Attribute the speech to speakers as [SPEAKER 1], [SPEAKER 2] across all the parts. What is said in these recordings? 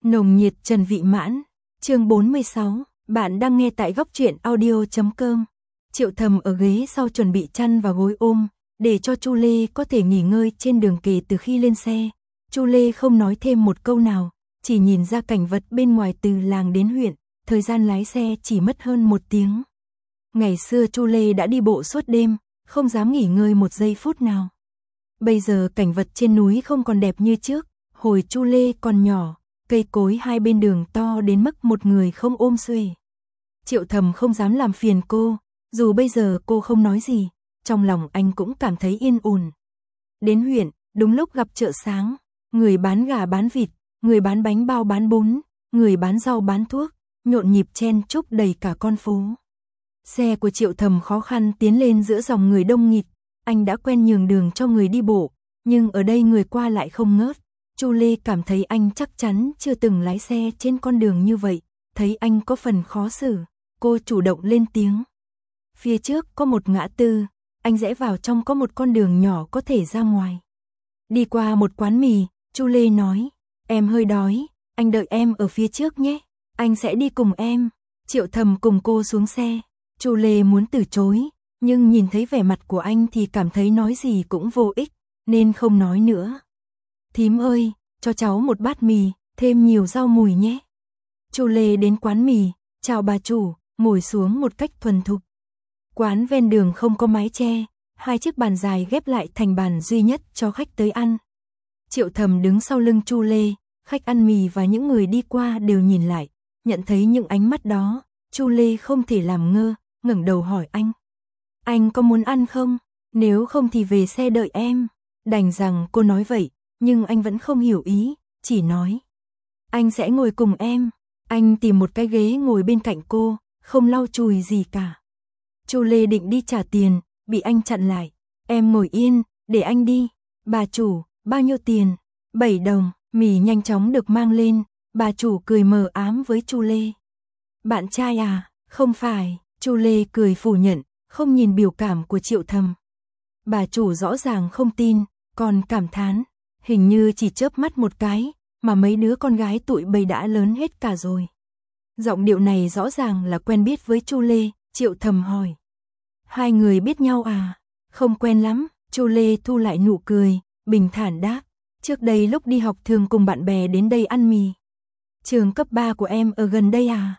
[SPEAKER 1] Nồng nhiệt Trần Vị Mãn, chương 46, bạn đang nghe tại góc truyện audio.com. Triệu Thầm ở ghế sau chuẩn bị chăn và gối ôm, để cho Chu Lê có thể nghỉ ngơi trên đường kể từ khi lên xe. Chu Lê không nói thêm một câu nào, chỉ nhìn ra cảnh vật bên ngoài từ làng đến huyện, thời gian lái xe chỉ mất hơn 1 tiếng. Ngày xưa Chu Lê đã đi bộ suốt đêm, không dám nghỉ ngơi một giây phút nào. Bây giờ cảnh vật trên núi không còn đẹp như trước, hồi Chu Lê còn nhỏ, cây cối hai bên đường to đến mức một người không ôm xuể. Triệu Thầm không dám làm phiền cô, dù bây giờ cô không nói gì, trong lòng anh cũng cảm thấy yên ổn. Đến huyện, đúng lúc gặp chợ sáng, người bán gà bán vịt, người bán bánh bao bán bún, người bán rau bán thuốc, nhộn nhịp chen chúc đầy cả con phố. Xe của Triệu Thầm khó khăn tiến lên giữa dòng người đông nghịt, anh đã quen nhường đường cho người đi bộ, nhưng ở đây người qua lại không ngớt. Chu Lê cảm thấy anh chắc chắn chưa từng lái xe trên con đường như vậy, thấy anh có phần khó xử, cô chủ động lên tiếng. Phía trước có một ngã tư, anh rẽ vào trong có một con đường nhỏ có thể ra ngoài. Đi qua một quán mì, Chu Lê nói, em hơi đói, anh đợi em ở phía trước nhé, anh sẽ đi cùng em. Triệu Thầm cùng cô xuống xe, Chu Lê muốn từ chối, nhưng nhìn thấy vẻ mặt của anh thì cảm thấy nói gì cũng vô ích, nên không nói nữa. Thím ơi, cho cháu một bát mì, thêm nhiều rau mùi nhé. Chu Lê đến quán mì, chào bà chủ, ngồi xuống một cách thuần thục. Quán ven đường không có mái che, 2 chiếc bàn dài ghép lại thành bàn duy nhất cho khách tới ăn. Triệu Thầm đứng sau lưng Chu Lê, khách ăn mì và những người đi qua đều nhìn lại, nhận thấy những ánh mắt đó, Chu Lê không thể làm ngơ, ngẩng đầu hỏi anh. Anh có muốn ăn không? Nếu không thì về xe đợi em. Đành rằng cô nói vậy, nhưng anh vẫn không hiểu ý, chỉ nói. Anh sẽ ngồi cùng em. Anh tìm một cái ghế ngồi bên cạnh cô, không lau chùi gì cả. Chu Lê định đi trả tiền, bị anh chặn lại. Em ngồi yên, để anh đi. Bà chủ, bao nhiêu tiền? 7 đồng, mì nhanh chóng được mang lên, bà chủ cười mờ ám với Chu Lê. Bạn trai à? Không phải, Chu Lê cười phủ nhận, không nhìn biểu cảm của Triệu Thầm. Bà chủ rõ ràng không tin, còn cảm thán, hình như chỉ chớp mắt một cái, mà mấy đứa con gái tụi bây đã lớn hết cả rồi. Giọng điệu này rõ ràng là quen biết với Chu Lê, Triệu Thầm hỏi. Hai người biết nhau à? Không quen lắm, Chu Lê thu lại nụ cười, bình thản đáp. Trước đây lúc đi học thường cùng bạn bè đến đây ăn mì. Trường cấp 3 của em ở gần đây à?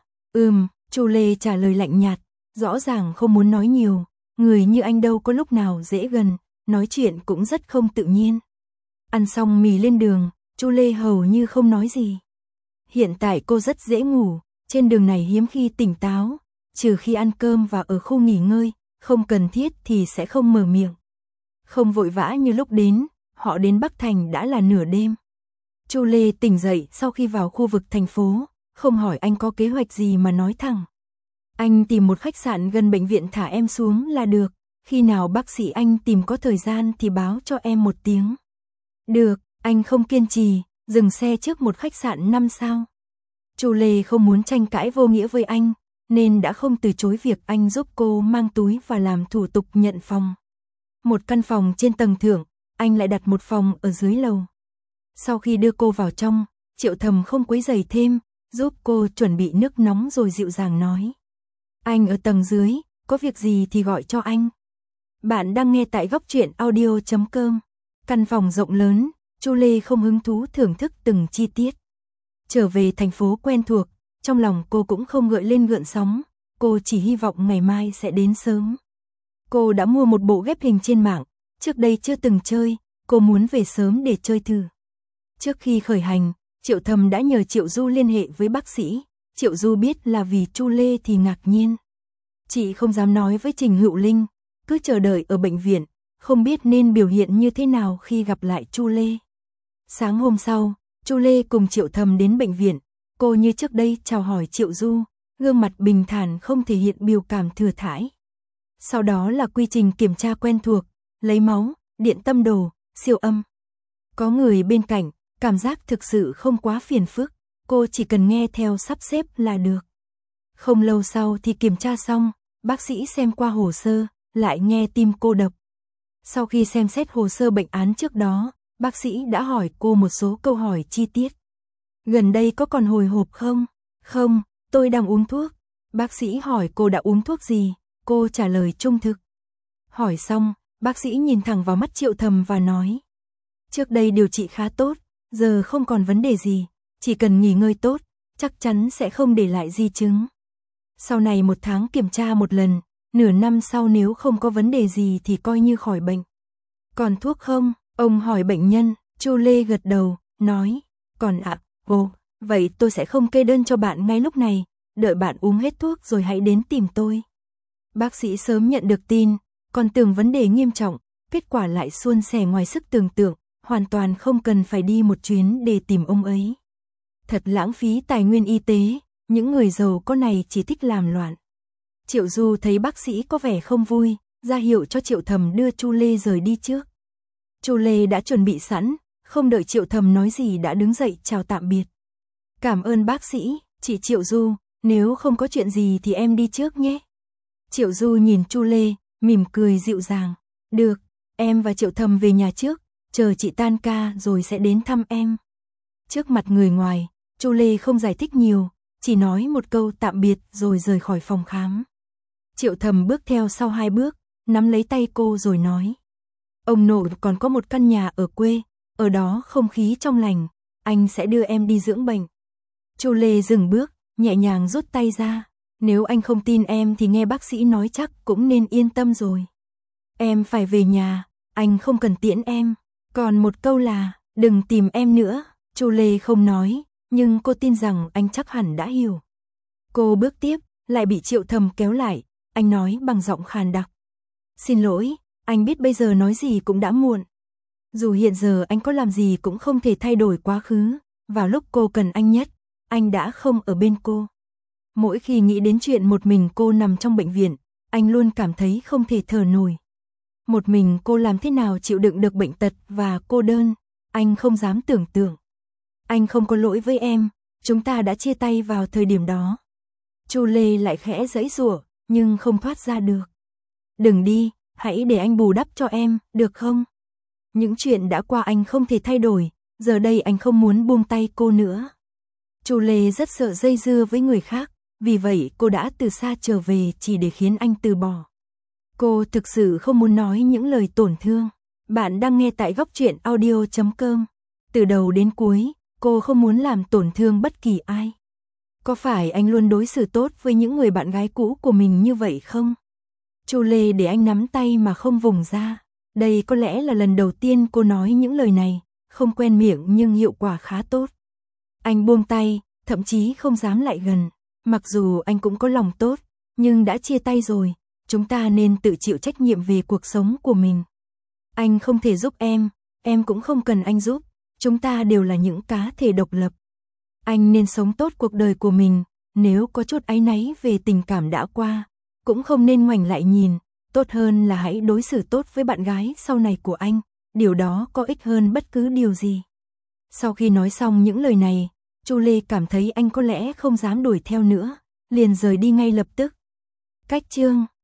[SPEAKER 1] Chu Lê trả lời lạnh nhạt, rõ ràng không muốn nói nhiều, người như anh đâu có lúc nào dễ gần, nói chuyện cũng rất không tự nhiên. Ăn xong mì lên đường, Chu Lê hầu như không nói gì. Hiện tại cô rất dễ ngủ, trên đường này hiếm khi tỉnh táo, trừ khi ăn cơm và ở khu nghỉ ngơi, không cần thiết thì sẽ không mở miệng. Không vội vã như lúc đến, họ đến Bắc Thành đã là nửa đêm. Chu Lê tỉnh dậy sau khi vào khu vực thành phố, không hỏi anh có kế hoạch gì mà nói thẳng. Anh tìm một khách sạn gần bệnh viện thả em xuống là được, khi nào bác sĩ anh tìm có thời gian thì báo cho em một tiếng. Được, anh không kiên trì, dừng xe trước một khách sạn 5 sao. Chu Lê không muốn tranh cãi vô nghĩa với anh, nên đã không từ chối việc anh giúp cô mang túi và làm thủ tục nhận phòng. Một căn phòng trên tầng thượng, anh lại đặt một phòng ở dưới lầu. Sau khi đưa cô vào trong, Triệu Thầm không quấy rầy thêm, giúp cô chuẩn bị nước nóng rồi dịu dàng nói. Anh ở tầng dưới, có việc gì thì gọi cho anh. Bạn đang nghe tại góc truyện audio.com. Căn phòng rộng lớn, Chu Lê không hứng thú thưởng thức từng chi tiết. Trở về thành phố quen thuộc, trong lòng cô cũng không gợi lên gợn sóng, cô chỉ hy vọng ngày mai sẽ đến sớm. Cô đã mua một bộ ghép hình trên mạng, trước đây chưa từng chơi, cô muốn về sớm để chơi thử. Trước khi khởi hành, Triệu Thầm đã nhờ Triệu Du liên hệ với bác sĩ. Triệu Du biết là vì Chu Lê thì ngạc nhiên. Chị không dám nói với Trình Hữu Linh, cứ chờ đợi ở bệnh viện, không biết nên biểu hiện như thế nào khi gặp lại Chu Lê. Sáng hôm sau, Chu Lê cùng Triệu Thầm đến bệnh viện, cô như trước đây chào hỏi Triệu Du, gương mặt bình thản không thể hiện biểu cảm thừa thãi. Sau đó là quy trình kiểm tra quen thuộc, lấy máu, điện tâm đồ, siêu âm. Có người bên cạnh, cảm giác thực sự không quá phiền phức, cô chỉ cần nghe theo sắp xếp là được. Không lâu sau thì kiểm tra xong, bác sĩ xem qua hồ sơ, lại nghe tim cô đập. Sau khi xem xét hồ sơ bệnh án trước đó, bác sĩ đã hỏi cô một số câu hỏi chi tiết. Gần đây có còn hồi hộp không? Không, tôi đang uống thuốc. Bác sĩ hỏi cô đã uống thuốc gì, cô trả lời trung thực. Hỏi xong, bác sĩ nhìn thẳng vào mắt Triệu Thầm và nói. Trước đây điều trị khá tốt, giờ không còn vấn đề gì, chỉ cần nghỉ ngơi tốt, chắc chắn sẽ không để lại di chứng. Sau này 1 tháng kiểm tra một lần, nửa năm sau nếu không có vấn đề gì thì coi như khỏi bệnh. Còn thuốc không? Ông hỏi bệnh nhân. Chu Lê gật đầu, nói. Còn ạ, vậy tôi sẽ không kê đơn cho bạn ngay lúc này, đợi bạn uống hết thuốc rồi hãy đến tìm tôi. Bác sĩ sớm nhận được tin, còn tưởng vấn đề nghiêm trọng, kết quả lại suôn sẻ ngoài sức tưởng tượng, hoàn toàn không cần phải đi một chuyến để tìm ông ấy. Thật lãng phí tài nguyên y tế, những người giàu có này chỉ thích làm loạn. Triệu Du thấy bác sĩ có vẻ không vui, ra hiệu cho Triệu Thầm đưa Chu Lê rời đi trước. Chu Lê đã chuẩn bị sẵn, không đợi Triệu Thầm nói gì đã đứng dậy chào tạm biệt. Cảm ơn bác sĩ, chị Triệu Du, nếu không có chuyện gì thì em đi trước nhé. Triệu Du nhìn Chu Lê, mỉm cười dịu dàng. Được, em và Triệu Thầm về nhà trước, chờ chị tan ca rồi sẽ đến thăm em. Trước mặt người ngoài, Chu Lê không giải thích nhiều, chỉ nói một câu tạm biệt rồi rời khỏi phòng khám. Triệu Thầm bước theo sau 2 bước, nắm lấy tay cô rồi nói. Ông nội còn có một căn nhà ở quê, ở đó không khí trong lành, anh sẽ đưa em đi dưỡng bệnh. Chu Lê dừng bước, nhẹ nhàng rút tay ra. Nếu anh không tin em thì nghe bác sĩ nói chắc cũng nên yên tâm rồi. Em phải về nhà, anh không cần tiễn em. Còn một câu là, đừng tìm em nữa. Chu Lê không nói, nhưng cô tin rằng anh chắc hẳn đã hiểu. Cô bước tiếp, lại bị Triệu Thầm kéo lại, anh nói bằng giọng khàn đặc. Xin lỗi, anh biết bây giờ nói gì cũng đã muộn. Dù hiện giờ anh có làm gì cũng không thể thay đổi quá khứ, vào lúc cô cần anh nhất, anh đã không ở bên cô. Mỗi khi nghĩ đến chuyện một mình cô nằm trong bệnh viện, anh luôn cảm thấy không thể thở nổi. Một mình cô làm thế nào chịu đựng được bệnh tật và cô đơn, anh không dám tưởng tượng. Anh không có lỗi với em, chúng ta đã chia tay vào thời điểm đó. Chu Lê lại khẽ giãy giụa, nhưng không thoát ra được. Đừng đi, hãy để anh bù đắp cho em, được không? Những chuyện đã qua anh không thể thay đổi, giờ đây anh không muốn buông tay cô nữa. Chu Lê rất sợ dây dưa với người khác, vì vậy cô đã từ xa trở về chỉ để khiến anh từ bỏ. Cô thực sự không muốn nói những lời tổn thương. Bạn đang nghe tại Góc Truyện Audio.com. Từ đầu đến cuối, cô không muốn làm tổn thương bất kỳ ai. Có phải anh luôn đối xử tốt với những người bạn gái cũ của mình như vậy không? Chu Lê để anh nắm tay mà không vùng ra. Đây có lẽ là lần đầu tiên cô nói những lời này, không quen miệng nhưng hiệu quả khá tốt. Anh buông tay, thậm chí không dám lại gần. Mặc dù anh cũng có lòng tốt, nhưng đã chia tay rồi, chúng ta nên tự chịu trách nhiệm về cuộc sống của mình. Anh không thể giúp em cũng không cần anh giúp, chúng ta đều là những cá thể độc lập. Anh nên sống tốt cuộc đời của mình, nếu có chút áy náy về tình cảm đã qua, cũng không nên ngoảnh lại nhìn, tốt hơn là hãy đối xử tốt với bạn gái sau này của anh, điều đó có ích hơn bất cứ điều gì. Sau khi nói xong những lời này, Chu Lê cảm thấy anh có lẽ không dám đuổi theo nữa, liền rời đi ngay lập tức. Cách chương